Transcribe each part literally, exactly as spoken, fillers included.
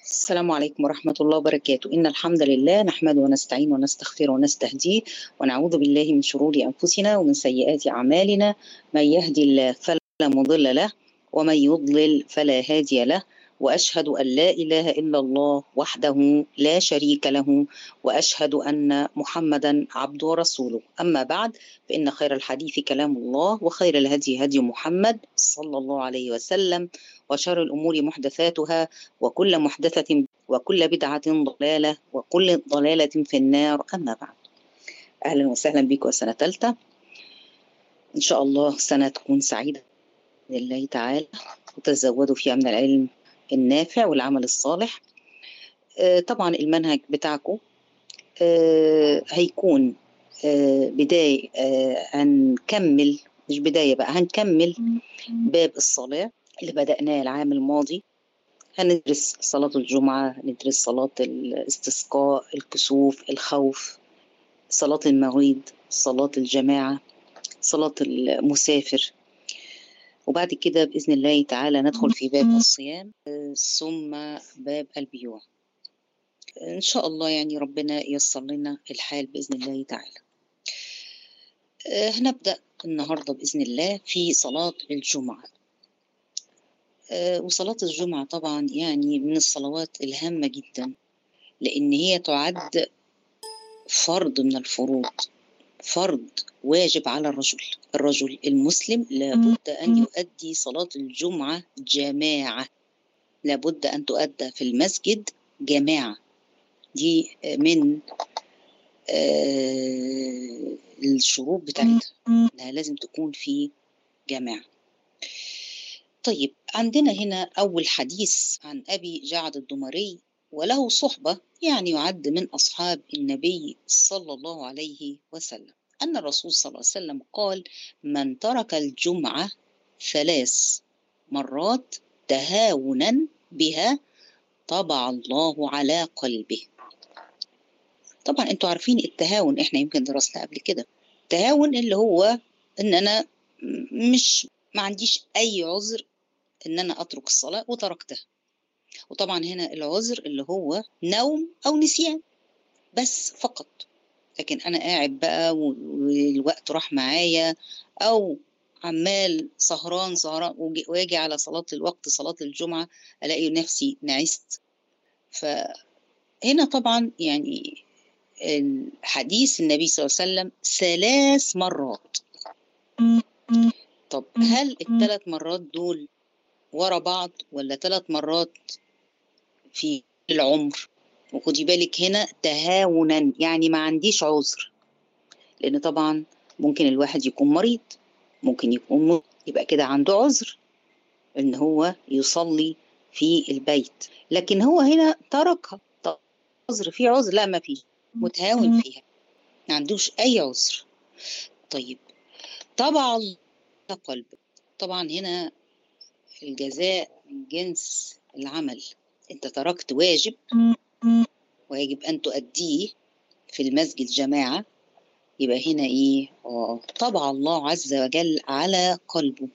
السلام عليكم ورحمة الله وبركاته. إن الحمد لله نحمده ونستعين ونستغفره ونستهديه ونعوذ بالله من شرور أنفسنا ومن سيئات أعمالنا. من يهدي الله فلا مضل له ومن يضلل فلا هادي له، وأشهد أن لا إله إلا الله وحده لا شريك له، وأشهد أن محمدا عبده ورسوله. أما بعد، فإن خير الحديث كلام الله، وخير الهدي هدي محمد صلى الله عليه وسلم، وشر الأمور محدثاتها، وكل محدثة وكل بدعة ضلالة، وكل ضلالة في النار. أما بعد، أهلا وسهلا بكم سنة ثالثة، إن شاء الله سنة تكون سعيدة بإذن الله تعالى، وتزودوا فيها من العلم النافع والعمل الصالح. آه طبعا المنهج بتاعكم آه هيكون آه بداية آه هنكمل، مش بداية بقى، هنكمل باب الصلاة اللي بدأناه العام الماضي. هندرس صلاة الجمعة، ندرس صلاة الاستسقاء، الكسوف، الخوف، صلاة المغيب، صلاة الجماعة، صلاة المسافر، وبعد كده بإذن الله تعالى ندخل في باب الصيام، ثم باب البيوع إن شاء الله. يعني ربنا ييسر لنا الحال بإذن الله تعالى. هنبدأ النهاردة بإذن الله في صلاة الجمعة. وصلاة الجمعة طبعا يعني من الصلوات الهامة جدا، لأن هي تعد فرض من الفروض، فرض واجب على الرجل. الرجل المسلم لابد أن يؤدي صلاة الجمعة جماعة، لابد أن تؤدى في المسجد جماعة. دي من آه الشروط بتاعتها، انها لازم تكون في جماعة. طيب، عندنا هنا أول حديث عن أبي جعد الدمري، وله صحبة، يعني يعد من أصحاب النبي صلى الله عليه وسلم، أن الرسول صلى الله عليه وسلم قال: من ترك الجمعة ثلاث مرات تهاونا بها طبع الله على قلبه. طبعا انتوا عارفين التهاون، احنا يمكن درسنا قبل كده. التهاون اللي هو ان انا مش ما عنديش اي عذر ان انا اترك الصلاة وتركتها. وطبعا هنا العذر اللي هو نوم او نسيان بس فقط، لكن انا قاعد بقى والوقت راح معايا، او عمال سهران سهران واجي على صلاة الوقت، صلاة الجمعة، الاقي نفسي نعست. فهنا طبعا يعني الحديث النبي صلى الله عليه وسلم ثلاث مرات. طب هل الثلاث مرات دول ورا بعض ولا ثلاث مرات في العمر؟ وخدي بالك هنا تهاونا، يعني ما عنديش عذر، لأن طبعا ممكن الواحد يكون مريض، ممكن يكون مريض، يبقى كده عنده عذر إن هو يصلي في البيت، لكن هو هنا تركها. طب عذر، في عذر؟ لا، ما فيش، متهاون فيها، ما عندوش أي عذر. طيب، طبعا قلب، طبعا هنا الجزاء من جنس العمل. انت تركت واجب ويجب ان تؤديه في المسجد جماعة، يبقى هنا ايه؟ اه طبع الله عز وجل على قلبه.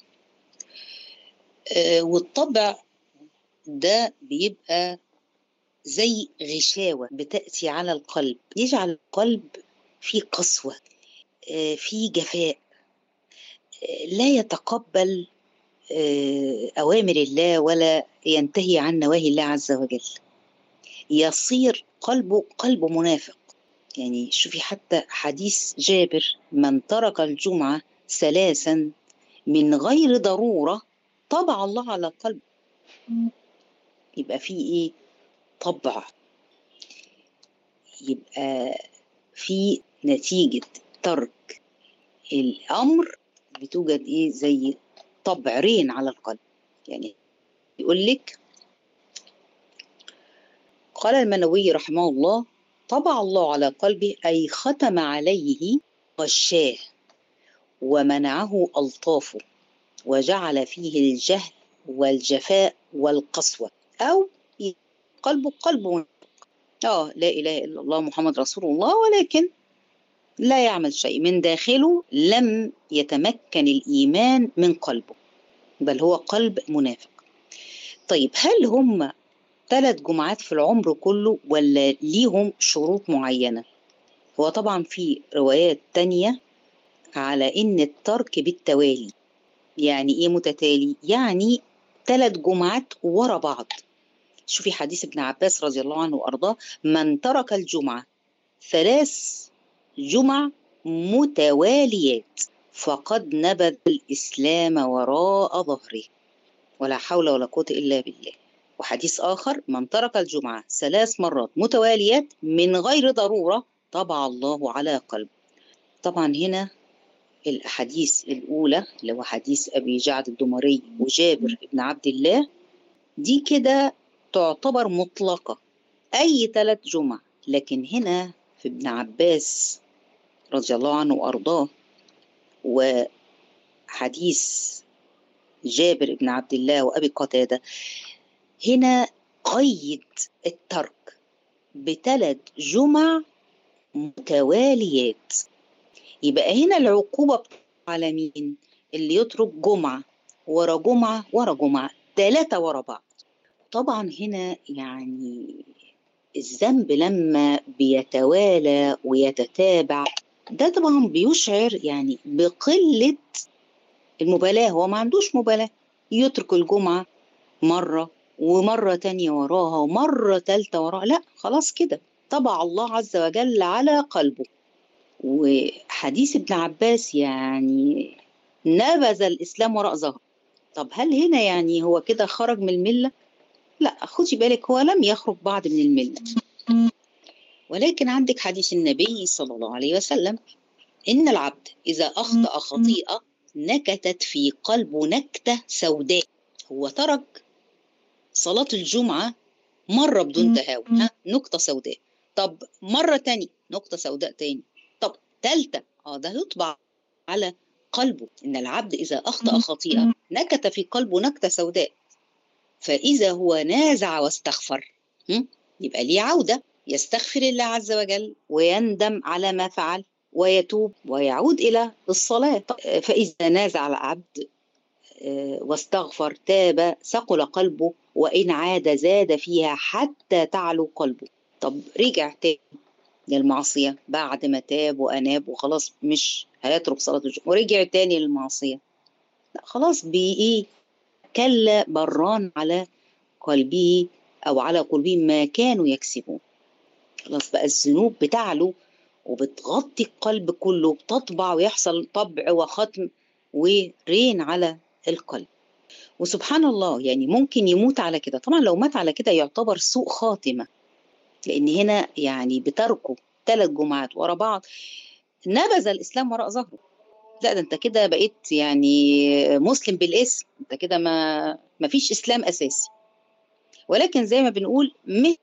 آه والطبع ده بيبقى زي غشاوة بتأتي على القلب، يجعل القلب فيه قسوة، آه فيه جفاء، آه لا يتقبل أوامر الله ولا ينتهي عن نواهي الله عز وجل. يصير قلبه قلب منافق. يعني شوفي حتى حديث جابر: من ترك الجمعة ثلاثا من غير ضرورة طبع الله على قلبه. يبقى في ايه؟ طبع، يبقى في نتيجة ترك الأمر بتوجد ايه؟ زي طبعين على القلب. يعني يقول لك، قال المنوي رحمه الله: طبع الله على قلبه، أي ختم عليه غشاه ومنعه ألطافه، وجعل فيه الجهل والجفاء والقسوة، أو قلبه قلبه آه لا إله إلا الله محمد رسول الله، ولكن لا يعمل شيء من داخله، لم يتمكن الإيمان من قلبه، بل هو قلب منافق. طيب، هل هم ثلاث جمعات في العمر كله ولا ليهم شروط معينة؟ هو طبعا في روايات تانية على إن الترك بالتوالي. يعني إيه متتالي؟ يعني ثلاث جمعات ورا بعض. شوفي حديث ابن عباس رضي الله عنه وأرضاه: من ترك الجمعة ثلاث جمع متواليات فقد نبذ الإسلام وراء ظهره، ولا حول ولا قوة إلا بالله. وحديث آخر: من ترك الجمعة ثلاث مرات متواليات من غير ضرورة طبع الله على قلبه. طبعا هنا الأحاديث الأولى اللي هو حديث أبي جعد الدمري وجابر بن عبد الله دي كده تعتبر مطلقة أي ثلاث جمع. لكن هنا في ابن عباس رضي الله عنه وأرضاه وحديث جابر بن عبد الله وأبي قتادة، هنا قيد الترك بثلاث جمع متواليات. يبقى هنا العقوبة على مين؟ اللي يترك جمعة ورا جمعة ورا جمعة ثلاثة ورا بعض. طبعا هنا يعني الذنب لما بيتوالى ويتتابع ده طبعا بيشعر يعني بقلة المبالاة. هو ما عندوش مبالاة، يترك الجمعة مرة ومرة تانية وراها ومرة تالتة وراها، لا خلاص كده طبع الله عز وجل على قلبه. وحديث ابن عباس يعني نبذ الإسلام وراء ظهره. طب هل هنا يعني هو كده خرج من الملة؟ لا، خدي بالك هو لم يخرج بعد من الملة، ولكن عندك حديث النبي صلى الله عليه وسلم: إن العبد إذا أخطأ خطيئة نكتت في قلبه نكتة سوداء. هو ترك صلاة الجمعة مرة بدون تهاون، ها نكتة سوداء. طب مرة تانية نكتة سوداء تاني. طب تالتة اه ده يطبع على قلبه. إن العبد إذا أخطأ خطيئة نكت في قلبه نكتة سوداء، فإذا هو نازع واستغفر يبقى ليه عودة، يستغفر الله عز وجل ويندم على ما فعل ويتوب ويعود إلى الصلاة. فإذا نازع العبد واستغفر تاب ثقل قلبه، وإن عاد زاد فيها حتى تعلو قلبه. طب رجع تاني للمعصية بعد ما تاب وأناب وخلاص مش هيترك صلاة الجمعة ورجع تاني للمعصية، لا خلاص بإيه كلا بران على قلبه أو على قلوبهم ما كانوا يكسبون. خلاص بقى الذنوب بتعلو وبتغطي القلب كله، بتطبع ويحصل طبع وختم ورين على القلب. وسبحان الله يعني ممكن يموت على كده. طبعا لو مات على كده يعتبر سوء خاتمة، لأن هنا يعني بتركه ثلاث جمعات ورا بعض نبذ الإسلام وراء ظهره. لا ده انت كده بقيت يعني مسلم بالاسم، انت كده ما ما فيش إسلام أساسي. ولكن زي ما بنقول مش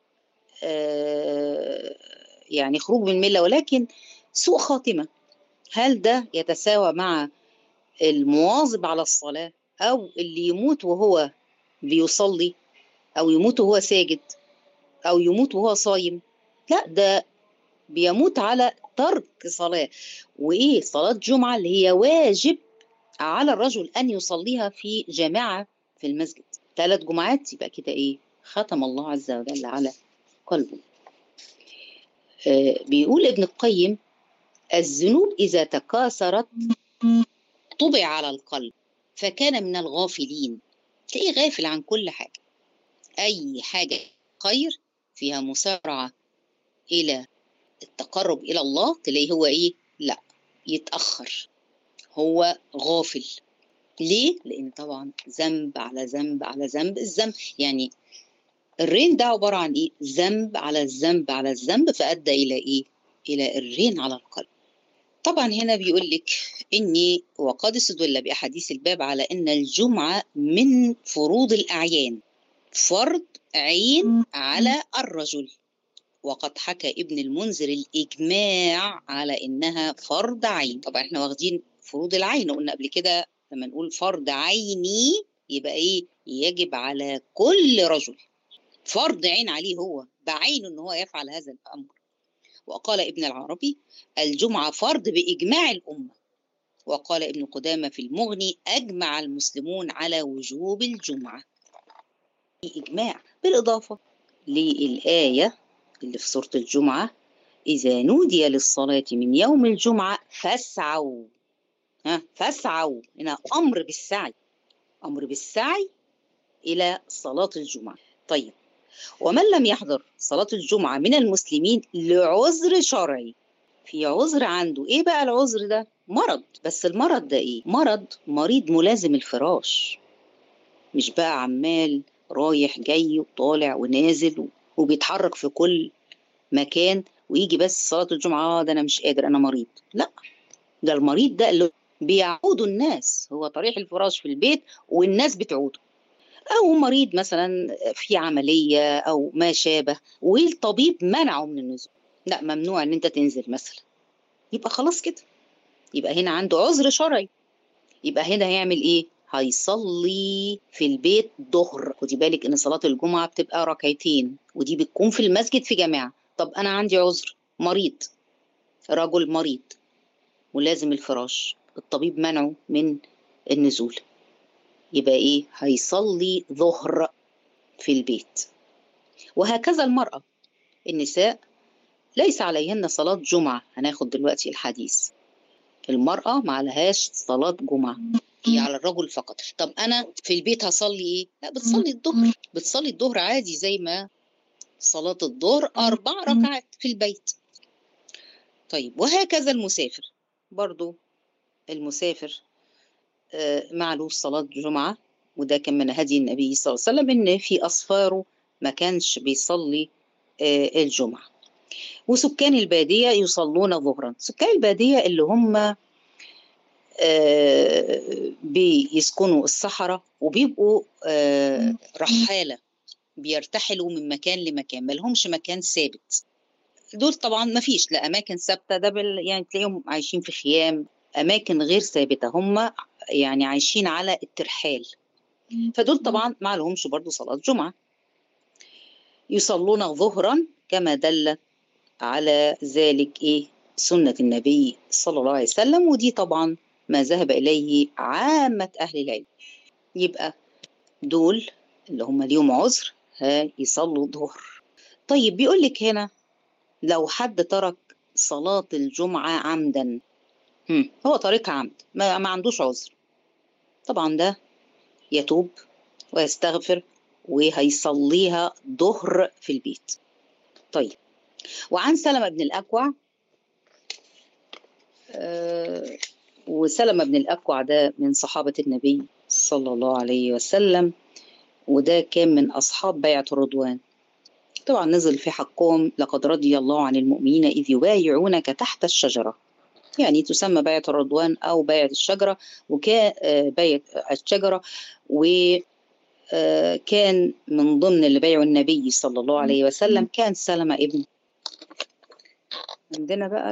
آه يعني خروج من الملة، ولكن سوء خاتمة. هل ده يتساوى مع المواظب على الصلاة أو اللي يموت وهو بيصلي أو يموت وهو ساجد أو يموت وهو صايم؟ لا ده بيموت على ترك صلاة. وإيه صلاة جمعة اللي هي واجب على الرجل أن يصليها في جماعة في المسجد ثلاث جمعات، يبقى كده إيه ختم الله عز وجل على قلبه. آه بيقول ابن القيم: الذنوب إذا تكاثرت طبع على القلب فكان من الغافلين. تلاقيه غافل عن كل حاجة، أي حاجة خير فيها مسارعة إلى التقرب إلى الله تلاقيه هو إيه لا يتأخر، هو غافل. ليه؟ لأن طبعا ذنب على ذنب على ذنب. الذنب يعني الرين ده عبارة عن إيه؟ ذنب على الذنب على الذنب، فأدى إلى إيه؟ إلى الرين على القلب. طبعا هنا بيقول لك إني وقد استدل بأحاديث الباب على أن الجمعة من فروض الأعيان، فرض عين على الرجل. وقد حكى ابن المنذر الإجماع على إنها فرض عين. طبعا احنا واخدين فروض العين، قلنا قبل كده لما نقول فرض عيني يبقى إيه يجب على كل رجل، فرض عين عليه هو بعينه إن هو يفعل هذا الأمر. وقال ابن العربي: الجمعة فرض بإجماع الأمة. وقال ابن قدامة في المغني: أجمع المسلمون على وجوب الجمعة. إجماع بالإضافة للآية اللي في سورة الجمعة: إذا نودي للصلاة من يوم الجمعة فاسعوا. ها فاسعوا هنا أمر بالسعي، أمر بالسعي إلى صلاة الجمعة. طيب، ومن لم يحضر صلاة الجمعة من المسلمين لعذر شرعي، في عذر عنده، إيه بقى العذر ده؟ مرض. بس المرض ده إيه؟ مرض مريض ملازم الفراش، مش بقى عمال رايح جاي وطالع ونازل وبيتحرك في كل مكان ويجي بس صلاة الجمعة، آه ده أنا مش قادر أنا مريض. لا، ده المريض ده اللي بيعودوا الناس، هو طريح الفراش في البيت والناس بتعوده. أو مريض مثلا في عملية أو ما شابه والطبيب منعه من النزول، لا ممنوع إن أنت تنزل مثلا، يبقى خلاص كده، يبقى هنا عنده عذر شرعي. يبقى هنا هيعمل إيه؟ هيصلي في البيت ظهر. خدي بالك إن صلاة الجمعة بتبقى ركعتين ودي بتكون في المسجد في جماعة. طب أنا عندي عذر، مريض، رجل مريض ولازم الفراش، الطبيب منعه من النزول، يبقى إيه؟ هيصلي ظهر في البيت. وهكذا المرأة، النساء ليس عليهن صلاة جمعة، هناخد دلوقتي الحديث. المرأة ما عليهاش صلاة جمعة، هي على الرجل فقط. طب أنا في البيت هصلي إيه؟ لا، بتصلي الظهر، بتصلي الظهر عادي زي ما صلاة الظهر أربع ركعات في البيت. طيب، وهكذا المسافر برضو، المسافر آه معلوش صلاة جمعة، وده كان من هدي النبي صلى الله عليه وسلم إن في أسفاره ما كانش بيصلي آه الجمعة. وسكان البادية يصلون ظهرا. سكان البادية اللي هم آه بيسكنوا الصحراء وبيبقوا آه رحالة، بيرتحلوا من مكان لمكان، ما لهمش مكان ثابت. دول طبعا ما فيش لا أماكن ثابتة، ده بال يعني تلاقيهم عايشين في خيام، أماكن غير ثابتة، هم يعني عايشين على الترحال. فدول طبعا ما لهمش برضو صلاة جمعة، يصلون ظهرا كما دل على ذلك إيه؟ سنة النبي صلى الله عليه وسلم، ودي طبعا ما ذهب إليه عامة أهل العلم. يبقى دول اللي هم ليهم عذر هيصلوا ظهر. طيب، بيقول لك هنا لو حد ترك صلاة الجمعة عمدا، هم. هو تركها عمد، ما, ما عندوش عذر، طبعا ده يتوب ويستغفر وهيصليها ظهر في البيت. طيب، وعن سلمة بن الأكوع، آه وسلمة بن الأكوع ده من صحابة النبي صلى الله عليه وسلم، وده كان من أصحاب بيعة الرضوان. طبعا نزل في حقهم: لقد رضي الله عن المؤمنين إذ يبايعونك تحت الشجرة، يعني تسمى بيعة الرضوان أو بيعة الشجرة. وكان بيعة الشجرة وكان من ضمن اللي بيعوا النبي صلى الله عليه وسلم كان سلمة ابن. عندنا بقى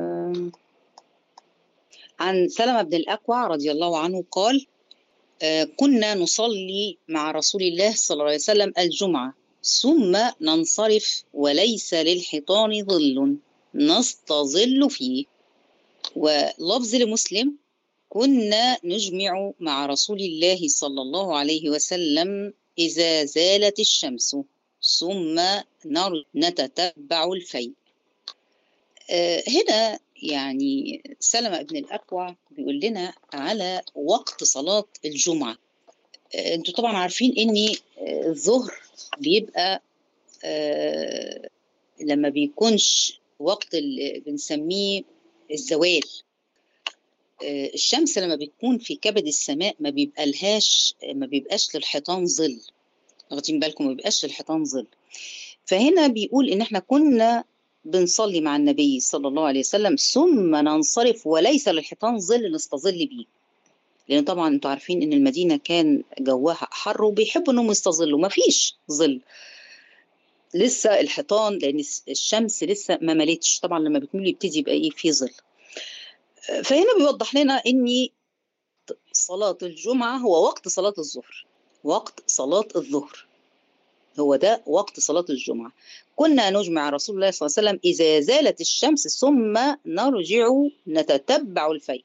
عن سلمة بن الأكوع رضي الله عنه قال: كنا نصلي مع رسول الله صلى الله عليه وسلم الجمعة ثم ننصرف وليس للحيطان ظل نستظل فيه. ولفظ لمسلم: كنا نجمع مع رسول الله صلى الله عليه وسلم إذا زالت الشمس ثم نتتبع الفيء. آه هنا يعني سلمة بن الأكوع بيقول لنا على وقت صلاة الجمعة. آه انتوا طبعا عارفين ان الظهر بيبقى آه لما بيكونش وقت اللي بنسميه الزوال، آه الشمس لما بتكون في كبد السماء ما بيبقى لهاش ما بيبقاش للحيطان ظل، واخدين بالكم؟ ما بيبقاش للحيطان ظل. فهنا بيقول ان احنا كنا بنصلي مع النبي صلى الله عليه وسلم ثم ننصرف وليس للحيطان ظل نستظل بيه، لان طبعا انتوا عارفين ان المدينه كان جوها حر وبيحبوا انهم يستظلوا، ما فيش ظل لسه الحيطان، لان الشمس لسه ما ملتش، طبعا لما بتميل يبتدي يبقى ايه في ظل. فهنا بيوضح لنا ان صلاه الجمعه هو وقت صلاه الظهر، وقت صلاه الظهر هو ده وقت صلاة الجمعة. كنا نجمع رسول الله صلى الله عليه وسلم إذا زالت الشمس ثم نرجع نتتبع الفيء.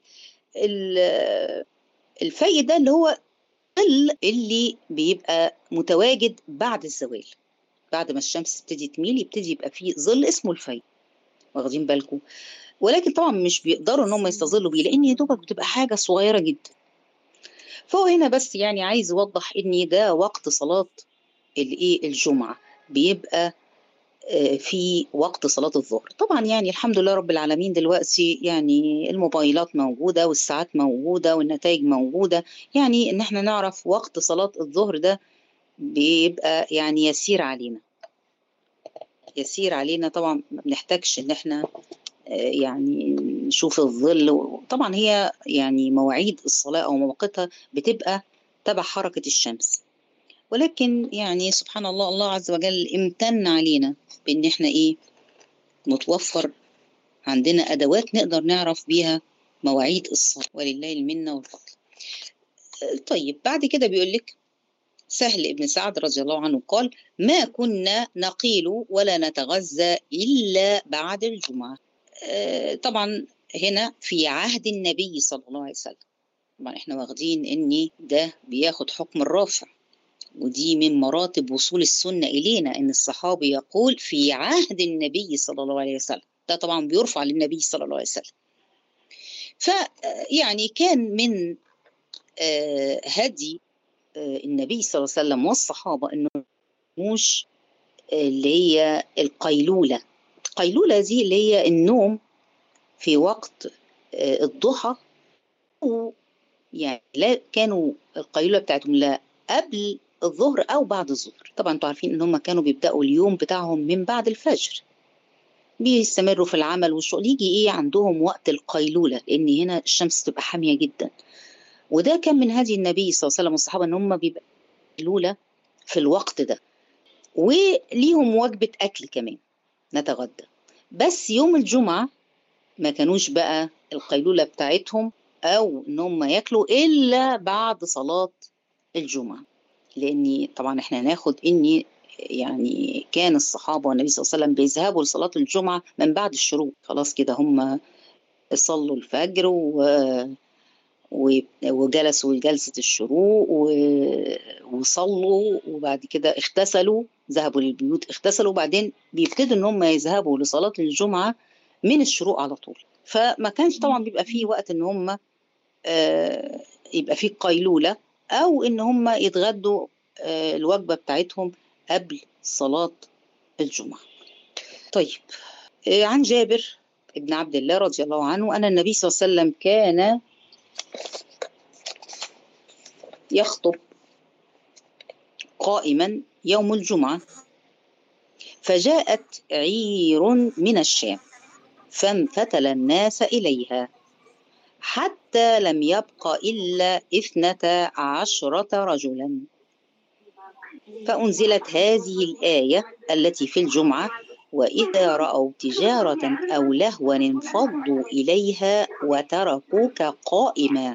الفيء ده اللي هو اللي بيبقى متواجد بعد الزوال، بعد ما الشمس تبتدي تميل يبتدي يبقى فيه ظل اسمه الفيء، واخدين بالكم؟ ولكن طبعا مش بيقدروا ان هم يستظلوا بيه لان يا دوبك بتبقى حاجه صغيره جدا. فهو هنا بس يعني عايز يوضح ان ده وقت صلاه الايه الجمعه، بيبقى في وقت صلاة الظهر. طبعا يعني الحمد لله رب العالمين دلوقتي يعني الموبايلات موجودة والساعات موجودة والنتائج موجودة، يعني ان احنا نعرف وقت صلاة الظهر ده بيبقى يعني يسير علينا، يسير علينا طبعا، ما بنحتاجش ان احنا يعني نشوف الظل. طبعا هي يعني مواعيد الصلاة او مواقيتها بتبقى تبع حركة الشمس، ولكن يعني سبحان الله، الله عز وجل امتن علينا بان احنا ايه متوفر عندنا أدوات نقدر نعرف بيها مواعيد الصلاة، ولله المنة والفضل. طيب بعد كده بيقول لك سهل ابن سعد رضي الله عنه قال: ما كنا نقيل ولا نتغذى إلا بعد الجمعة. آه طبعا هنا في عهد النبي صلى الله عليه وسلم، طبعا احنا واخدين ان ده بياخد حكم الرافع، ودي من مراتب وصول السنة إلينا ان الصحابي يقول في عهد النبي صلى الله عليه وسلم، ده طبعا بيرفع للنبي صلى الله عليه وسلم. فيعني كان من هدي النبي صلى الله عليه وسلم والصحابة انه مش اللي هي القيلولة. القيلولة دي اللي هي النوم في وقت الضحى، يعني لا كانوا القيلولة بتاعتهم لا قبل الظهر او بعد الظهر. طبعا انتوا عارفين ان هم كانوا بيبدأوا اليوم بتاعهم من بعد الفجر، بيستمروا في العمل والشغل، يجي ايه عندهم وقت القيلولة لان هنا الشمس تبقى حامية جدا. وده كان من هدي النبي صلى الله عليه وسلم والصحابة ان هم بيبقى قيلولة في الوقت ده، وليهم وجبة اكل كمان نتغدى. بس يوم الجمعة ما كانوش بقى القيلولة بتاعتهم او ان هم ياكلوا الا بعد صلاة الجمعة، لاني طبعا احنا هناخد اني يعني كان الصحابة والنبي صلى الله عليه وسلم بيذهبوا لصلاة الجمعة من بعد الشروق، خلاص كده هم صلوا الفجر و وجلسوا لجلسة الشروق وصلوا، وبعد كده اغتسلوا، ذهبوا للبيوت اغتسلوا، وبعدين بيبتدوا ان هم يذهبوا لصلاة الجمعة من الشروق على طول. فما كانش طبعا بيبقى فيه وقت ان هم آه يبقى فيه قيلولة او ان هم يتغدوا آه الوجبة بتاعتهم قبل صلاة الجمعة. طيب آه عن جابر ابن عبد الله رضي الله عنه أن النبي صلى الله عليه وسلم كان يخطب قائما يوم الجمعة، فجاءت عير من الشام فانفتل الناس إليها حتى لم يبق إلا اثنتا عشرة رجلا، فأنزلت هذه الآية التي في الجمعة: وإذا رأوا تجارة أو لهوا انفضوا إليها وتركوك قائما.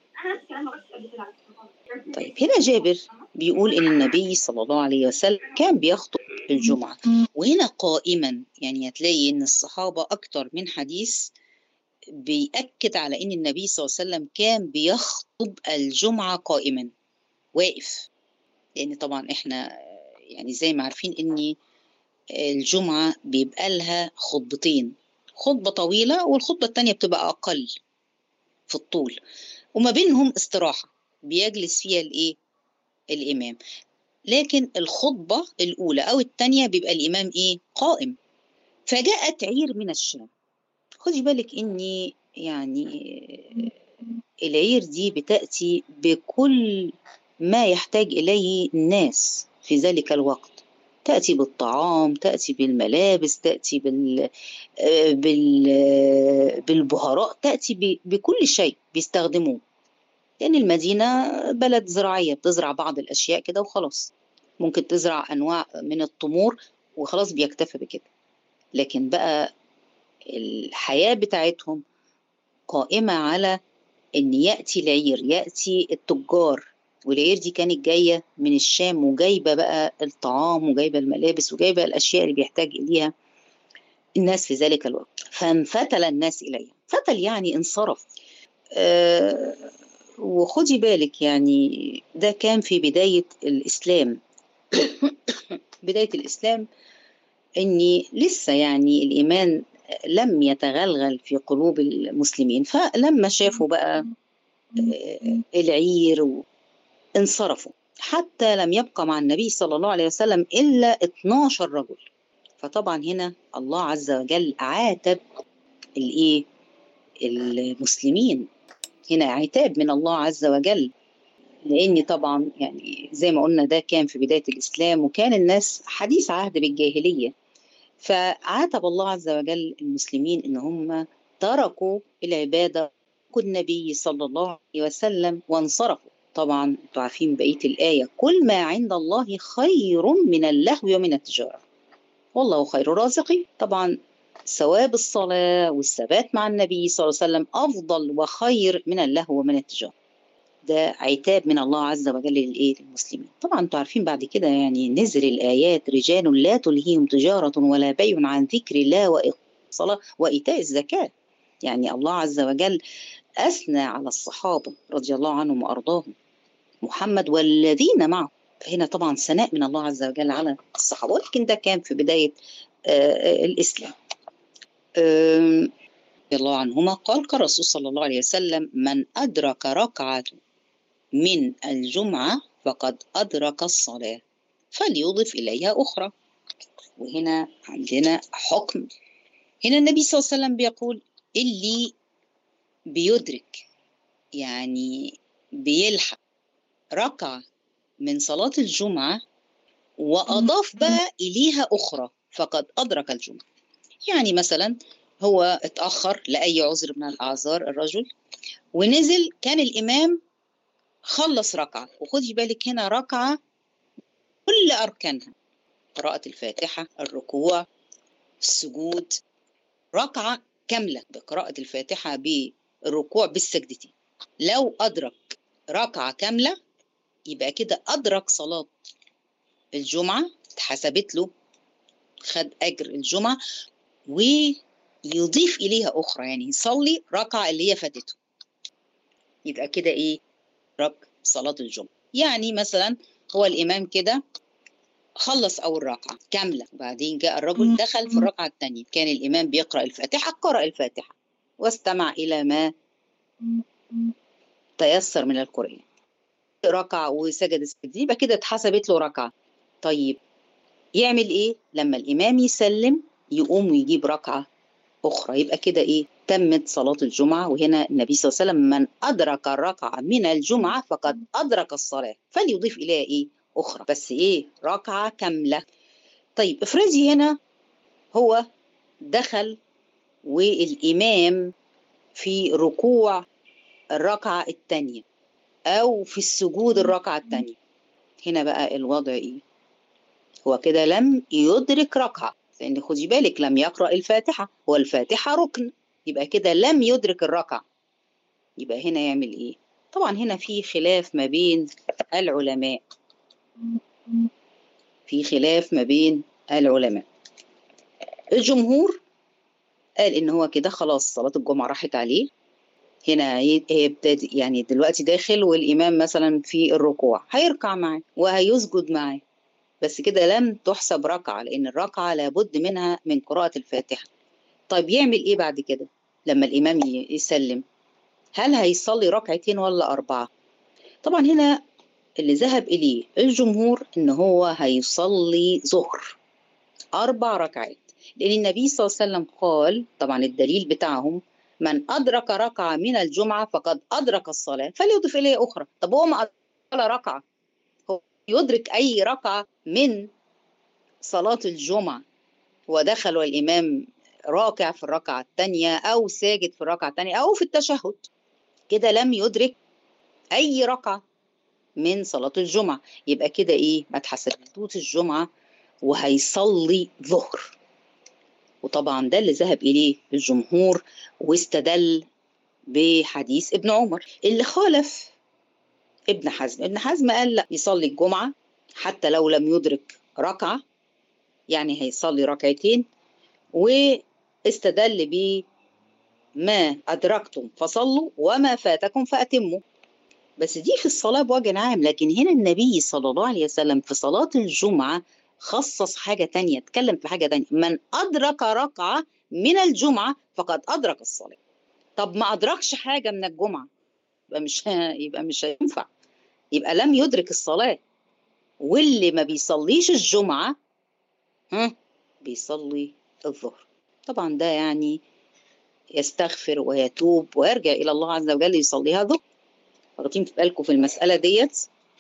طيب هنا جابر بيقول إن النبي صلى الله عليه وسلم كان بيخطب الجمعة، وهنا قائما، يعني هتلاقي إن الصحابة أكتر من حديث بيأكد على إن النبي صلى الله عليه وسلم كان بيخطب الجمعة قائما واقف، لأن طبعا إحنا يعني زي ما عارفين إن الجمعة بيبقى لها خطبتين، خطبة طويلة والخطبة التانية بتبقى أقل في الطول، وما بينهم استراحة بيجلس فيها الإيه الإمام. لكن الخطبة الأولى أو التانية بيبقى الإمام إيه قائم. فجاءت عير من الشام، خدي بالك إني يعني العير دي بتأتي بكل ما يحتاج إليه الناس في ذلك الوقت، تأتي بالطعام، تأتي بالملابس، تأتي بال... بال... بالبهارات، تأتي بكل شيء بيستخدموه، لأن المدينة بلد زراعية بتزرع بعض الأشياء كده وخلاص، ممكن تزرع أنواع من التمور وخلاص بيكتفى بكده. لكن بقى الحياة بتاعتهم قائمة على إن يأتي العير، يأتي التجار، والعير دي كانت جاية من الشام وجايبة بقى الطعام وجايبة الملابس وجايبة الأشياء اللي بيحتاج إليها الناس في ذلك الوقت. فانفتل الناس إليها، فتل يعني انصرف. آه وخدي بالك يعني ده كان في بداية الإسلام بداية الإسلام إن لسه يعني الإيمان لم يتغلغل في قلوب المسلمين، فلما شافوا بقى العير انصرفوا، حتى لم يبقى مع النبي صلى الله عليه وسلم إلا اثناشر رجل. فطبعا هنا الله عز وجل عاتب الإيه المسلمين، هنا عتاب من الله عز وجل، لأن طبعا يعني زي ما قلنا ده كان في بداية الإسلام، وكان الناس حديث عهد بالجاهلية، فعاتب الله عز وجل المسلمين إن هم تركوا العبادة النبي صلى الله عليه وسلم وانصرفوا. طبعا انتوا عارفين بقية الآية: كل ما عند الله خير من اللهو ومن التجارة والله خير الرازقين. طبعا ثواب الصلاة والثبات مع النبي صلى الله عليه وسلم أفضل وخير من اللهو ومن التجارة. ده عتاب من الله عز وجل للإيه للمسلمين. طبعا انتوا عارفين بعد كده يعني نزل الآيات: رجال لا تلهيهم تجارة ولا بيع عن ذكر الله وإقام الصلاة وإيتاء الزكاة. يعني الله عز وجل أثنى على الصحابة رضي الله عنهم وأرضاهم، محمد والذين معه. فهنا طبعا ثناء من الله عز وجل على الصحابة، ولكن ده كان في بداية آه الإسلام. آه رضي الله عنهما قال: قال الرسول صلى الله عليه وسلم: من أدرك ركعة من الجمعة فقد أدرك الصلاة فليضف إليها أخرى. وهنا عندنا حكم، هنا النبي صلى الله عليه وسلم بيقول: اللي بيدرك يعني بيلحق ركعة من صلاة الجمعة وأضاف بقى إليها أخرى فقد أدرك الجمعة. يعني مثلا هو اتأخر لأي عذر من الأعذار الرجل ونزل، كان الإمام خلص ركعة، وخدي بالك هنا ركعة كل أركانها: قراءة الفاتحة، الركوع، السجود، ركعة كاملة بقراءة الفاتحة بالركوع بالسجدتين. لو أدرك ركعة كاملة يبقى كده أدرك صلاة الجمعة، اتحسبت له، خد أجر الجمعة، ويضيف إليها أخرى، يعني يصلي ركعة اللي هي فاتته، يبقى كده إيه رك صلاة الجمعة. يعني مثلا هو الإمام كده خلص أول ركعة كاملة، وبعدين جاء الرجل دخل في الركعة الثانية، كان الإمام بيقرأ الفاتحة، قرأ الفاتحة واستمع إلى ما تيسر من القرآن، ركع وسجد السجد، يبقى كده اتحسبت له ركعة. طيب يعمل إيه؟ لما الإمام يسلم يقوم ويجيب ركعة أخرى، يبقى كده إيه تمت صلاة الجمعة. وهنا النبي صلى الله عليه وسلم: من أدرك الركعة من الجمعة فقد أدرك الصلاة فليضيف إليها إيه أخرى، بس إيه ركعة كاملة. طيب افرضي هنا هو دخل والإمام في ركوع الركعة الثانية أو في السجود الركعة الثانية، هنا بقى الوضع إيه؟ هو كده لم يدرك ركعة، لأن خدي بالك لم يقرأ الفاتحة، والفاتحة ركن، يبقى كده لم يدرك الركعة. يبقى هنا يعمل إيه؟ طبعا هنا في خلاف ما بين العلماء، في خلاف ما بين العلماء. الجمهور قال إن هو كده خلاص صلاة الجمعة راحت عليه. هنا يبتدي يعني دلوقتي داخل والإمام مثلا في الركوع، هيركع معاه وهيسجد معاه، بس كده لم تحسب ركعة، لأن الركعة لابد منها من قراءة الفاتحة. طيب يعمل إيه بعد كده لما الإمام يسلم؟ هل هيصلي ركعتين ولا أربعة؟ طبعا هنا اللي ذهب إليه الجمهور إن هو هيصلي ظهر أربع ركعات، لأن النبي صلى الله عليه وسلم قال، طبعا الدليل بتاعهم: من أدرك ركعة من الجمعة فقد أدرك الصلاة فليضيف إليه أخرى. طب هو ما أدرك ركعة، هو يدرك أي ركعة من صلاة الجمعة ودخل والإمام راكع في الركعة الثانية أو ساجد في الركعة الثانية أو في التشهد، كده لم يدرك أي ركعة من صلاة الجمعة، يبقى كده إيه ما تحسبتوش الجمعة وهيصلي ظهر. وطبعا ده اللي ذهب إليه الجمهور، واستدل بحديث ابن عمر. اللي خالف ابن حزم، ابن حزم قال لا، يصلي الجمعة حتى لو لم يدرك ركعة، يعني هيصلي ركعتين، واستدل بما أدركتم فصلوا وما فاتكم فأتموا. بس دي في الصلاة بوجه عام، لكن هنا النبي صلى الله عليه وسلم في صلاة الجمعة خصص حاجة تانية، اتكلم في حاجة تانية. من أدرك ركعة من الجمعة فقد أدرك الصلاة. طب ما أدركش حاجة من الجمعة، يبقى مش يبقى مش هينفع، يبقى لم يدرك الصلاة. واللي ما بيصليش الجمعة ها بيصلي الظهر. طبعا ده يعني يستغفر ويتوب ويرجع إلى الله عز وجل يصليها ظهر. واخدين بالكم في المسألة ديت؟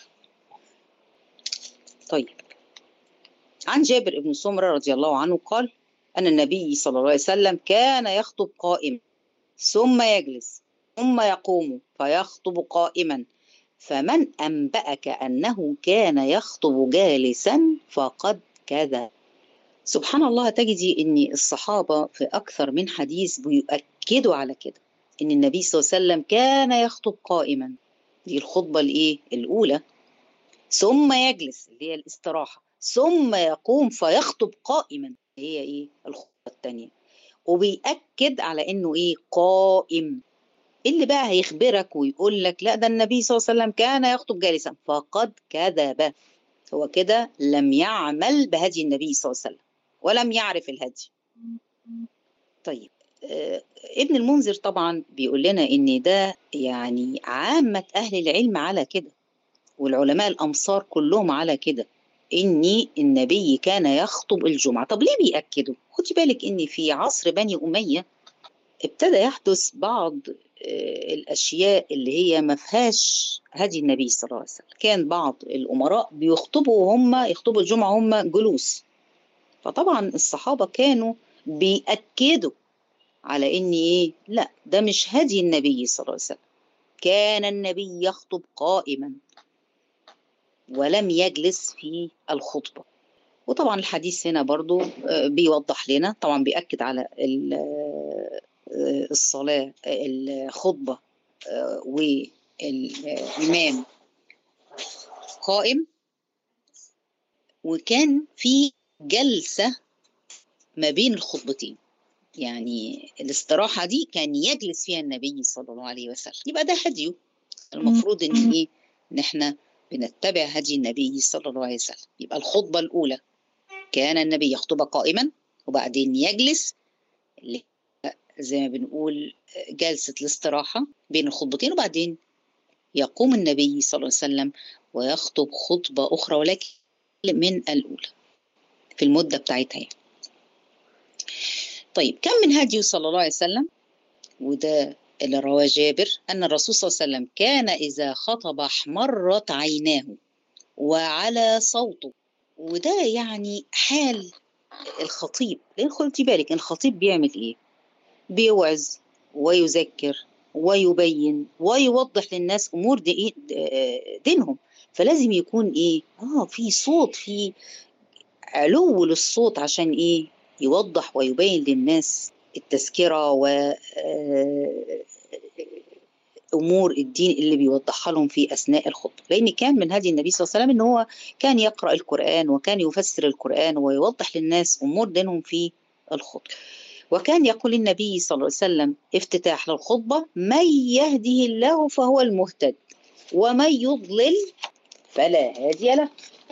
طيب، عن جابر بن سمرة رضي الله عنه قال أن النبي صلى الله عليه وسلم كان يخطب قائما ثم يجلس ثم يقوم فيخطب قائما، فمن أنبأك أنه كان يخطب جالسا فقد كذب. سبحان الله، تجدي أن الصحابة في أكثر من حديث بيؤكدوا على كده، أن النبي صلى الله عليه وسلم كان يخطب قائما، دي الخطبة الإيه؟ الأولى. ثم يجلس اللي هي الاستراحة، ثم يقوم فيخطب قائما هي إيه؟ الخطبة الثانية. وبيأكد على أنه إيه؟ قائم. اللي بقى هيخبرك ويقول لك لا ده النبي صلى الله عليه وسلم كان يخطب جالسا فقد كذب. هو كده لم يعمل بهدي النبي صلى الله عليه وسلم ولم يعرف الهدي. طيب، آه ابن المنذر طبعا بيقول لنا ان ده يعني عامة اهل العلم على كده، والعلماء الامصار كلهم على كده، ان النبي كان يخطب الجمعة. طب ليه بيأكدوا؟ خدي بالك ان في عصر بني أمية ابتدى يحدث بعض الأشياء اللي هي ما فيهاش هدي النبي صلى الله عليه وسلم. كان بعض الأمراء بيخطبوا وهم يخطبوا الجمعة هم جلوس، فطبعا الصحابة كانوا بيأكدوا على إن إيه؟ لا ده مش هدي النبي صلى الله عليه وسلم، كان النبي يخطب قائما ولم يجلس في الخطبة. وطبعا الحديث هنا برضو بيوضح لنا، طبعا بيأكد على الصلاة الخطبة والإمام قائم، وكان في جلسة ما بين الخطبتين، يعني الاستراحة دي كان يجلس فيها النبي صلى الله عليه وسلم. يبقى ده هديه. المفروض ان ايه؟ ان احنا بنتبع هدي النبي صلى الله عليه وسلم. يبقى الخطبة الأولى كان النبي يخطب قائما وبعدين يجلس، زي ما بنقول جلسة الاستراحة بين الخطبتين، وبعدين يقوم النبي صلى الله عليه وسلم ويخطب خطبة أخرى ولكن من الأولى في المدة بتاعتها يعني. طيب، كم من هديه صلى الله عليه وسلم؟ وده اللي رواه جابر أن الرسول صلى الله عليه وسلم كان إذا خطب احمرت عيناه وعلى صوته. وده يعني حال الخطيب، لأن خدي بالك الخطيب بيعمل إيه؟ بيوعظ ويذكر ويبين ويوضح للناس امور دي دينهم، فلازم يكون ايه؟ اه في صوت، في علو للصوت، عشان ايه؟ يوضح ويبين للناس التذكره و امور الدين اللي بيوضحها لهم في اثناء الخطبه. لان كان من هدي النبي صلى الله عليه وسلم ان هو كان يقرا القران وكان يفسر القران ويوضح للناس امور دينهم في الخطبه. وكان يقول النبي صلى الله عليه وسلم افتتاح للخطبة: من يهده الله فهو المهتد ومن يضلل فلا هادي له.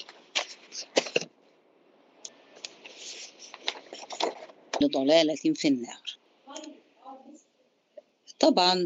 ضلالة في النار. طبعا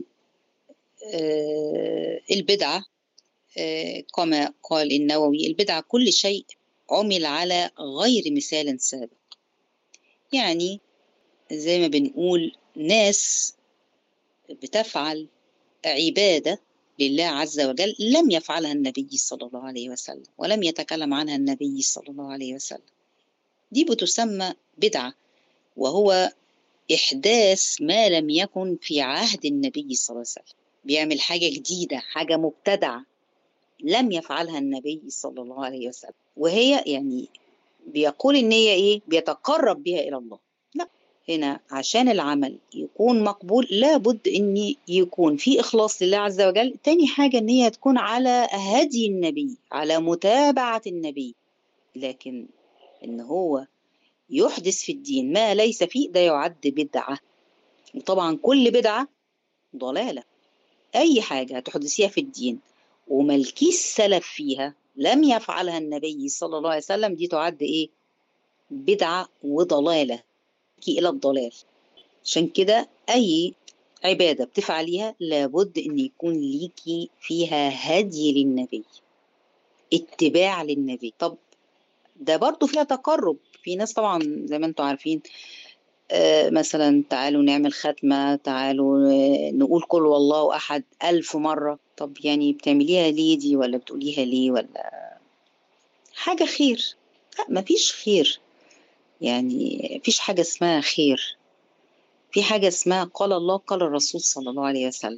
آه البدعة آه كما قال النووي: البدعة كل شيء عمل على غير مثال سابق. يعني زي ما بنقول ناس بتفعل عبادة لله عز وجل لم يفعلها النبي صلى الله عليه وسلم ولم يتكلم عنها النبي صلى الله عليه وسلم، دي بتسمى بدعة، وهو إحداث ما لم يكن في عهد النبي صلى الله عليه وسلم. بيعمل حاجة جديدة، حاجة مبتدعة لم يفعلها النبي صلى الله عليه وسلم، وهي يعني بيقول إن هي إيه؟ بيتقرب بها إلى الله. لا، هنا عشان العمل يكون مقبول لابد ان يكون في اخلاص لله عز وجل. تاني حاجة ان هي تكون على هدي النبي، على متابعة النبي. لكن ان هو يحدث في الدين ما ليس فيه ده يعد بدعة. وطبعا كل بدعة ضلالة. اي حاجة هتحدثيها في الدين وملكيش سلف فيها لم يفعلها النبي صلى الله عليه وسلم دي تعد إيه؟ بدعة وضلالة إلى الضلال. عشان كده أي عبادة بتفعليها لابد أن يكون ليكي فيها هدي للنبي، اتباع للنبي. طب ده برضو فيها تقرب. في ناس طبعا زي ما انتم عارفين آه مثلا تعالوا نعمل ختمة، تعالوا آه نقول قل والله أحد ألف مرة. طب يعني بتعمليها ليه دي، ولا بتقوليها ليه، ولا حاجة خير؟ لا، مفيش خير، يعني مفيش حاجة اسمها خير. في حاجة اسمها قال الله قال الرسول صلى الله عليه وسلم.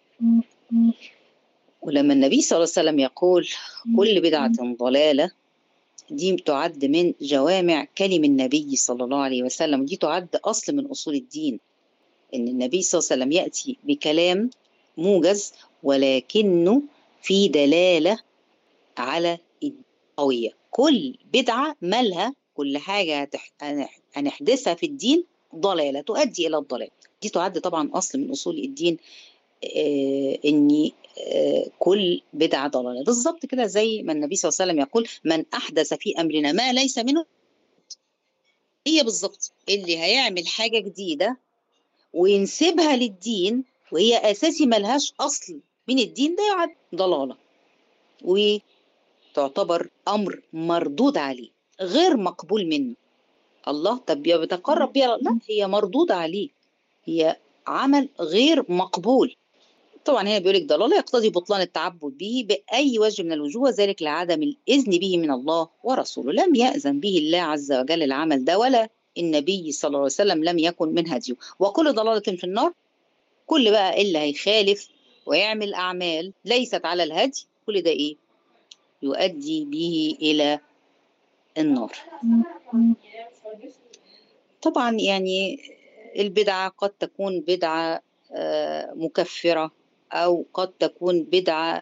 ولما النبي صلى الله عليه وسلم يقول كل بدعة ضلالة، دي تعد من جوامع كلم النبي صلى الله عليه وسلم، دي تعد أصل من أصول الدين. إن النبي صلى الله عليه وسلم يأتي بكلام موجز ولكنه في دلالة على قوية. كل بدعة مالها، كل حاجة هنحدثها في الدين ضلالة تؤدي إلى الضلال، دي تعد طبعا أصل من أصول الدين. آه إني آه كل بدعة ضلالة، بالظبط كده زي ما النبي صلى الله عليه وسلم يقول من أحدث في أمرنا ما ليس منه. هي بالظبط اللي هيعمل حاجة جديدة وينسبها للدين وهي أساسي ملهاش أصل من الدين، ده يعد ضلالة وتعتبر أمر مردود عليه غير مقبول منه. الله طب يا بتقرب بيها، لا هي مردود عليه، هي عمل غير مقبول. طبعا هنا بيقول لك ضلاله يقتضي بطلان التعبد به باي وجه من الوجوه، وذلك لعدم الاذن به من الله ورسوله. لم ياذن به الله عز وجل العمل ده، ولا النبي صلى الله عليه وسلم لم يكن من هديه. وكل ضلاله في النار، كل بقى اللي هيخالف ويعمل اعمال ليست على الهدي، كل ده ايه؟ يؤدي به الى النار. طبعا يعني البدعه قد تكون بدعه مكفرة، أو قد تكون بدعة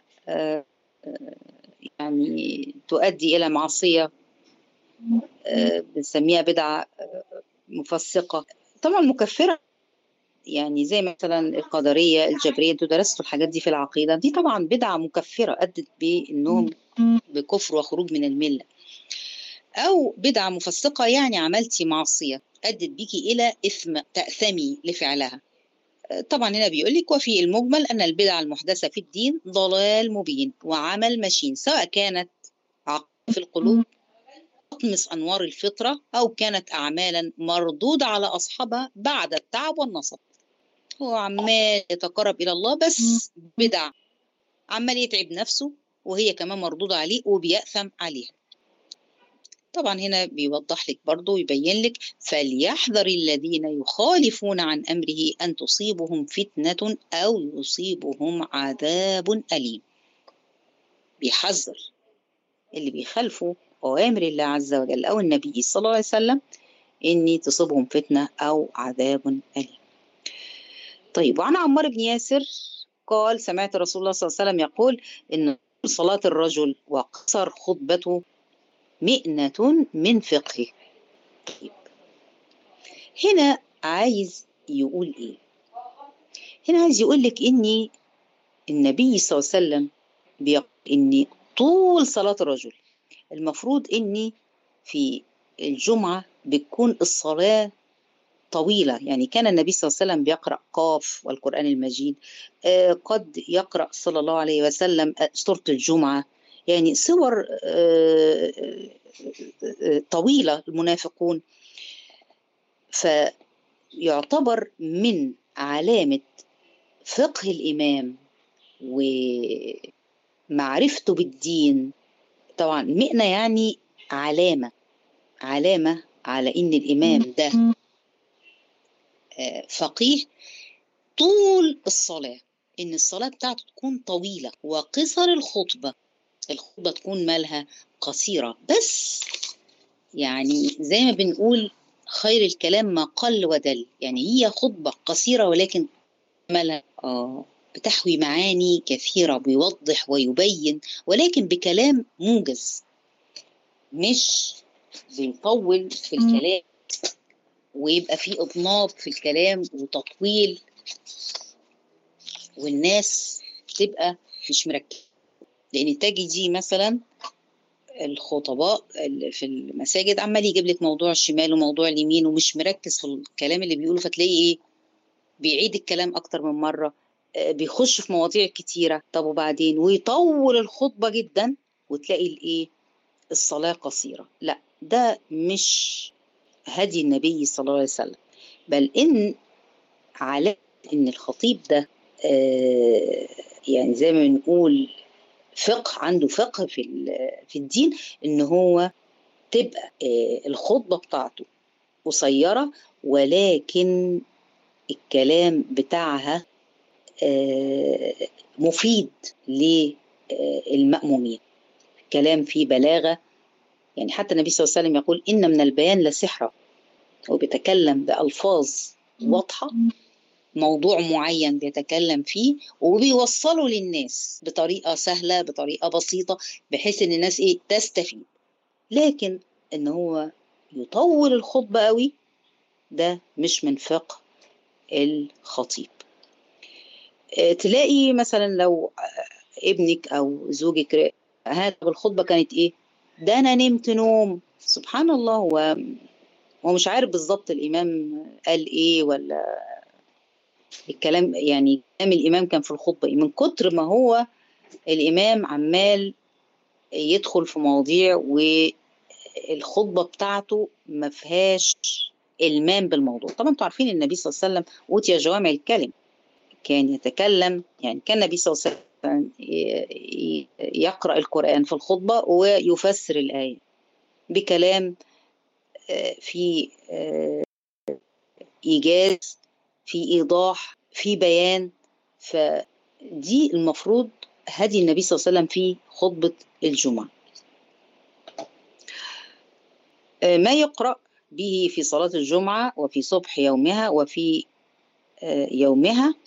يعني تؤدي إلى معصية بنسميها بدعة مفسقة. طبعا مكفرة يعني زي مثلا القدرية الجبرية، انتوا درستوا الحاجات دي في العقيدة، دي طبعا بدعة مكفرة أدت بأنهم بكفر وخروج من الملة. أو بدعة مفسقة يعني عملتي معصية أدت بيكي إلى إثم تأثمي لفعلها. طبعا هنا بيقول لك وفي المجمل أن البدع المحدثة في الدين ضلال مبين وعمل مشين، سواء كانت عقل في القلوب تطمس أنوار الفطرة، أو كانت أعمالا مردودة على أصحابها بعد التعب والنصب. هو عمال يتقرب إلى الله بس بدع، عمال يتعب نفسه وهي كمان مردودة عليه وبيأثم عليها. طبعا هنا بيوضح لك برضه ويبين لك فليحذر الذين يخالفون عن أمره أن تصيبهم فتنة أو يصيبهم عذاب أليم. بيحذر اللي بيخالفوا أوامر الله عز وجل أو النبي صلى الله عليه وسلم إن تصيبهم فتنة أو عذاب أليم. طيب، وعن عمار بن ياسر قال سمعت رسول الله صلى الله عليه وسلم يقول إن صلاة الرجل وقصر خطبته مئنة من فقهه. طيب هنا عايز يقول ايه؟ هنا عايز يقول لك ان النبي صلى الله عليه وسلم بيقول ان طول صلاة الرجل، المفروض ان في الجمعة بتكون الصلاة طويلة. يعني كان النبي صلى الله عليه وسلم بيقرأ قاف والقرآن المجيد، آه قد يقرأ صلى الله عليه وسلم سورة الجمعة، يعني صور آه آه طويلة. المنافقون فيعتبر من علامة فقه الإمام ومعرفته بالدين. طبعا مئنة يعني علامة علامة على إن الإمام ده فقيه. طول الصلاة، إن الصلاة بتاعته تكون طويلة، وقصر الخطبة، الخطبة تكون مالها قصيرة. بس يعني زي ما بنقول خير الكلام ما قل ودل، يعني هي خطبة قصيرة ولكن مالها آه بتحوي معاني كثيرة، بيوضح ويبين، ولكن بكلام موجز، مش بيطول في الكلام ويبقى فيه إضناب في الكلام وتطويل والناس تبقى مش مركزة. لأن تجي دي مثلا الخطباء في المساجد عمال يجيب لك موضوع الشمال وموضوع اليمين ومش مركز في الكلام اللي بيقوله، فتلاقي ايه بيعيد الكلام اكتر من مرة، بيخش في مواضيع كتيرة. طب وبعدين ويطول الخطبة جدا وتلاقي الايه الصلاة قصيرة. لا، ده مش هدي النبي صلى الله عليه وسلم، بل ان على ان الخطيب ده آه يعني زي ما بنقول فقه، عنده فقه في في الدين، ان هو تبقى آه الخطبة بتاعته قصيرة ولكن الكلام بتاعها آه مفيد للمأمومين، كلام فيه بلاغة. يعني حتى النبي صلى الله عليه وسلم يقول إن من البيان لسحرا، وبيتكلم بألفاظ واضحة، موضوع معين بيتكلم فيه وبيوصله للناس بطريقة سهلة بطريقة بسيطة بحيث ان الناس ايه تستفيد. لكن ان هو يطول الخطبة قوي ده مش من فقه الخطيب. اه تلاقي مثلا لو ابنك او زوجك هذا الخطبة كانت ايه، ده انا نمت نوم، سبحان الله، هو هو مش عارف بالظبط الامام قال ايه ولا الكلام، يعني كلام الإمام كان في الخطبة من كتر ما هو الإمام عمال يدخل في مواضيع والخطبة بتاعته ما فيهاش إلمام بالموضوع. طبعا انتوا عارفين النبي صلى الله عليه وسلم أوتي جوامع الكلم، كان يتكلم، يعني كان النبي صلى الله عليه وسلم يقرأ القرآن في الخطبة ويفسر الآية بكلام في إيجاز، في إيضاح، في بيان. فدي المفروض هدي النبي صلى الله عليه وسلم في خطبة الجمعة. ما يقرأ به في صلاة الجمعة وفي صبح يومها وفي يومها،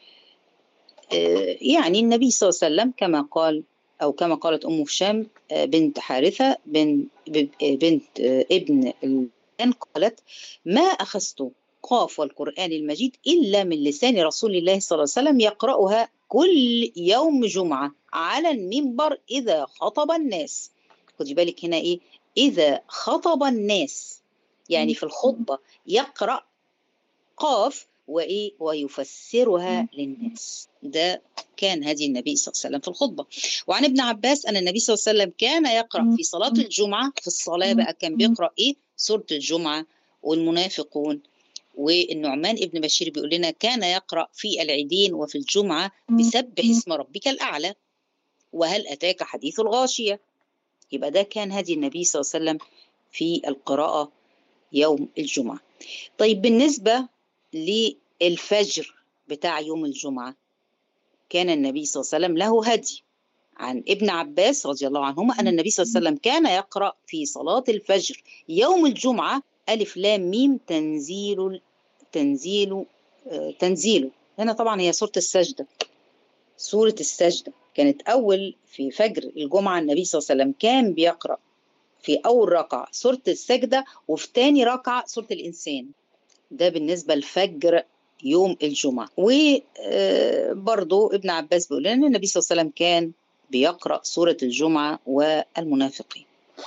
يعني النبي صلى الله عليه وسلم كما قال أو كما قالت أم هشام بنت حارثة بنت, بنت ابن الآن، قالت ما أخذت قاف والقرآن المجيد إلا من لسان رسول الله صلى الله عليه وسلم يقرأها كل يوم جمعة على المنبر إذا خطب الناس. خدي بالك هنا إيه، إذا خطب الناس، يعني في الخطبة يقرأ قاف وإيه ويفسرها للناس. ده كان هدي النبي صلى الله عليه وسلم في الخطبة. وعن ابن عباس أن النبي صلى الله عليه وسلم كان يقرأ في صلاة الجمعة، في الصلاة بقى كان بيقرأ إيه، سورة الجمعة والمنافقون. والنعمان ابن بشير بيقول لنا كان يقرأ في العيدين وفي الجمعة بسبح اسم ربك الأعلى وهل أتاك حديث الغاشية. يبقى ده كان هدي النبي صلى الله عليه وسلم في القراءة يوم الجمعة. طيب بالنسبة للفجر بتاع يوم الجمعة، كان النبي صلى الله عليه وسلم له هدي. عن ابن عباس رضي الله عنهما أن النبي صلى الله عليه وسلم كان يقرأ في صلاة الفجر يوم الجمعة ألف لام ميم تنزيل تنزيل آه تنزيله. هنا طبعا هي سورة السجدة، سورة السجدة كانت أول في فجر الجمعة النبي صلى الله عليه وسلم كان بيقرأ في أول ركعة سورة السجدة وفي تاني ركعة سورة الإنسان. ده بالنسبة لفجر يوم الجمعة. وبرضو ابن عباس بيقول لنا النبي صلى الله عليه وسلم كان بيقرأ سورة الجمعة والمنافقين.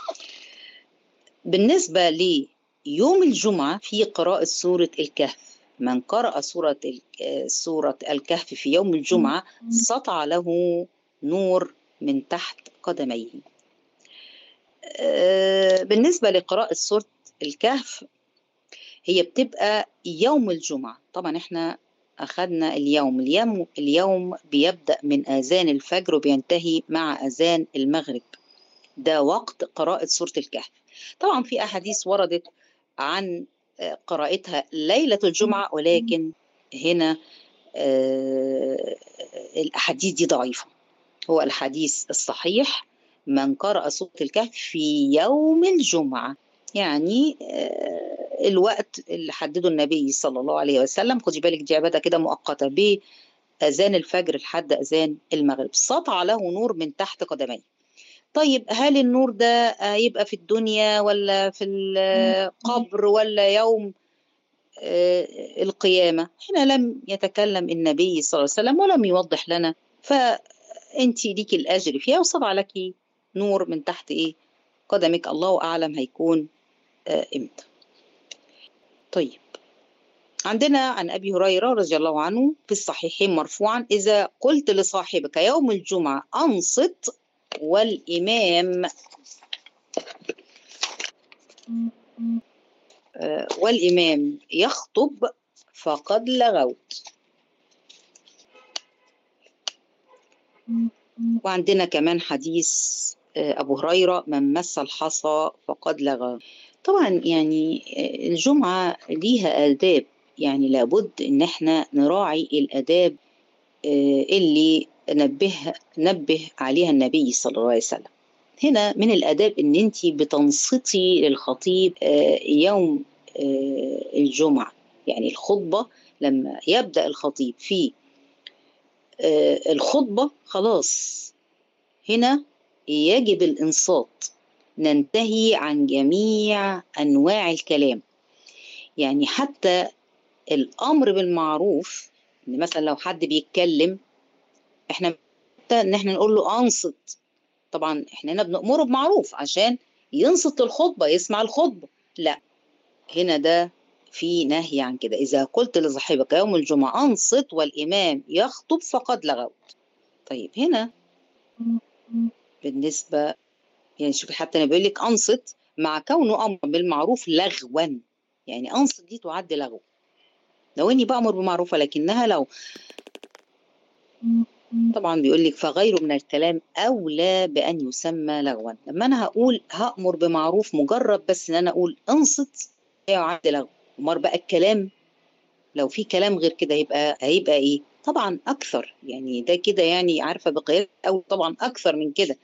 بالنسبة ليوم الجمعة في قراءة سورة الكهف، من قرأ سورة سورة الكهف في يوم الجمعة سطع له نور من تحت قدميه. بالنسبة لقراءة سورة الكهف هي بتبقى يوم الجمعة. طبعا احنا أخذنا اليوم اليوم اليوم بيبدأ من آذان الفجر وبينتهي مع آذان المغرب، ده وقت قراءة سورة الكهف. طبعا في أحاديث وردت عن قراءتها ليلة الجمعة، ولكن هنا آه الأحاديث دي ضعيفة. هو الحديث الصحيح من قرأ سورة الكهف في يوم الجمعة، يعني آه الوقت اللي حدده النبي صلى الله عليه وسلم. خدي بالك دي عبادة كده مؤقتة بأذان الفجر لحد أذان المغرب. سطع له نور من تحت قدميه. طيب هل النور ده هيبقى في الدنيا ولا في القبر ولا يوم آه القيامة؟ هنا لم يتكلم النبي صلى الله عليه وسلم ولم يوضح لنا، فأنت ليكي الأجر فيها وسطع لك نور من تحت إيه قدمك الله أعلم هيكون آه إمتى. طيب، عندنا عن أبي هريرة رضي الله عنه في الصحيحين مرفوعا: إذا قلت لصاحبك يوم الجمعة أنصت والإمام آه والإمام يخطب فقد لغوت. وعندنا كمان حديث آه أبو هريرة: من مس الحصى فقد لغى. طبعا يعني الجمعة ليها آداب، يعني لابد إن احنا نراعي الآداب اللي نبه نبه عليها النبي صلى الله عليه وسلم. هنا من الآداب إن أنت بتنصتي للخطيب يوم الجمعة، يعني الخطبة لما يبدأ الخطيب في الخطبة خلاص هنا يجب الإنصات، ننتهي عن جميع أنواع الكلام. يعني حتى الأمر بالمعروف، إن مثلا لو حد بيتكلم إحنا إن إحنا نقول له أنصت. طبعا إحنا هنا بنأمره بمعروف عشان ينصت الخطبة، يسمع الخطبة. لا، هنا ده في نهي عن كده. إذا قلت لصاحبك يوم الجمعة أنصت والإمام يخطب فقد لغوت. طيب هنا بالنسبة يعني شوفي، حتى أنا بيقول لك أنصت مع كونه أمر بالمعروف لغوا، يعني أنصت دي تعد لغو. لو إني بأمر بمعروف ولكنها لو، طبعا بيقول لك فغيره من الكلام أولى بأن يسمى لغوا. لما أنا هقول هأمر بمعروف مجرد بس إن أنا أقول أنصت يعد لغو، أمر بقى الكلام لو في كلام غير كده يبقى هيبقى إيه؟ طبعا أكثر، يعني ده كده يعني عارفة بقيادة أو طبعا أكثر من كده.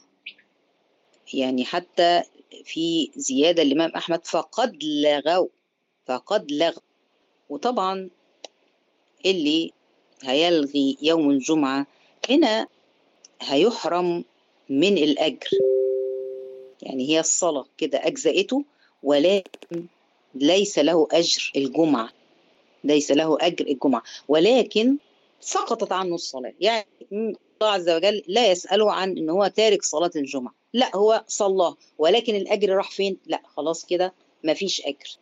يعني حتى في زيادة الإمام أحمد فقد لغوا، فقد لغوا. وطبعا اللي هيلغي يوم الجمعة هنا هيحرم من الأجر. يعني هي الصلاة كده أجزأته، ولكن ليس له أجر الجمعة، ليس له أجر الجمعة، ولكن سقطت عنه الصلاة. يعني الله عز وجل لا يسأله عن إن هو تارك صلاة الجمعة، لا هو صلاه، ولكن الأجر راح فين؟ لا خلاص كده مفيش أجر.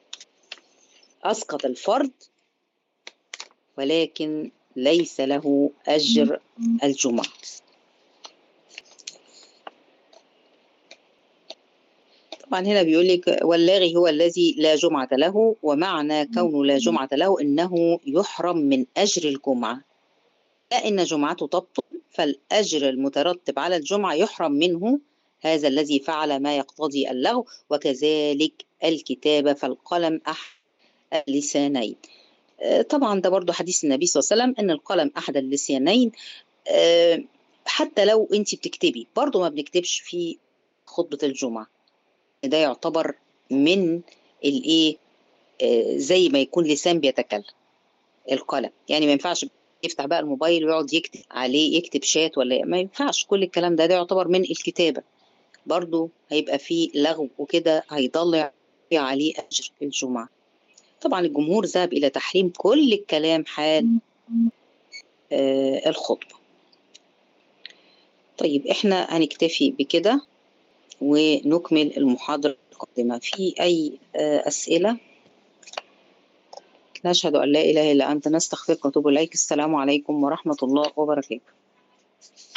أسقط الفرض ولكن ليس له أجر الجمعة. طبعا هنا بيقول لك واللاغي هو الذي لا جمعة له، ومعنى كونه لا جمعة له إنه يحرم من أجر الجمعة، لا إن جمعته تبطل، فالأجر المترتب على الجمعة يحرم منه هذا الذي فعل ما يقتضي اللغو. وكذلك الكتابة فالقلم أحد اللسانين. طبعا ده برضو حديث النبي صلى الله عليه وسلم إن القلم أحد اللسانين. حتى لو أنت بتكتبي برضو ما بنكتبش في خطبة الجمعة، ده يعتبر من الايه آه زي ما يكون لسان بيتكلم القلم. يعني ما ينفعش يفتح بقى الموبايل ويقعد يكتب عليه، يكتب شات ولا ما ينفعش. كل الكلام ده ده يعتبر من الكتابة، برضو هيبقى فيه لغو وكده هيضل عليه أجر الجمعة. طبعا الجمهور ذهب إلى تحريم كل الكلام حال آه الخطبة. طيب احنا هنكتفي بكده ونكمل المحاضرة القادمة. في أي آه أسئلة؟ نشهد أن لا إله إلا أنت نستغفرك ونتوب إليك. السلام عليكم ورحمة الله وبركاته.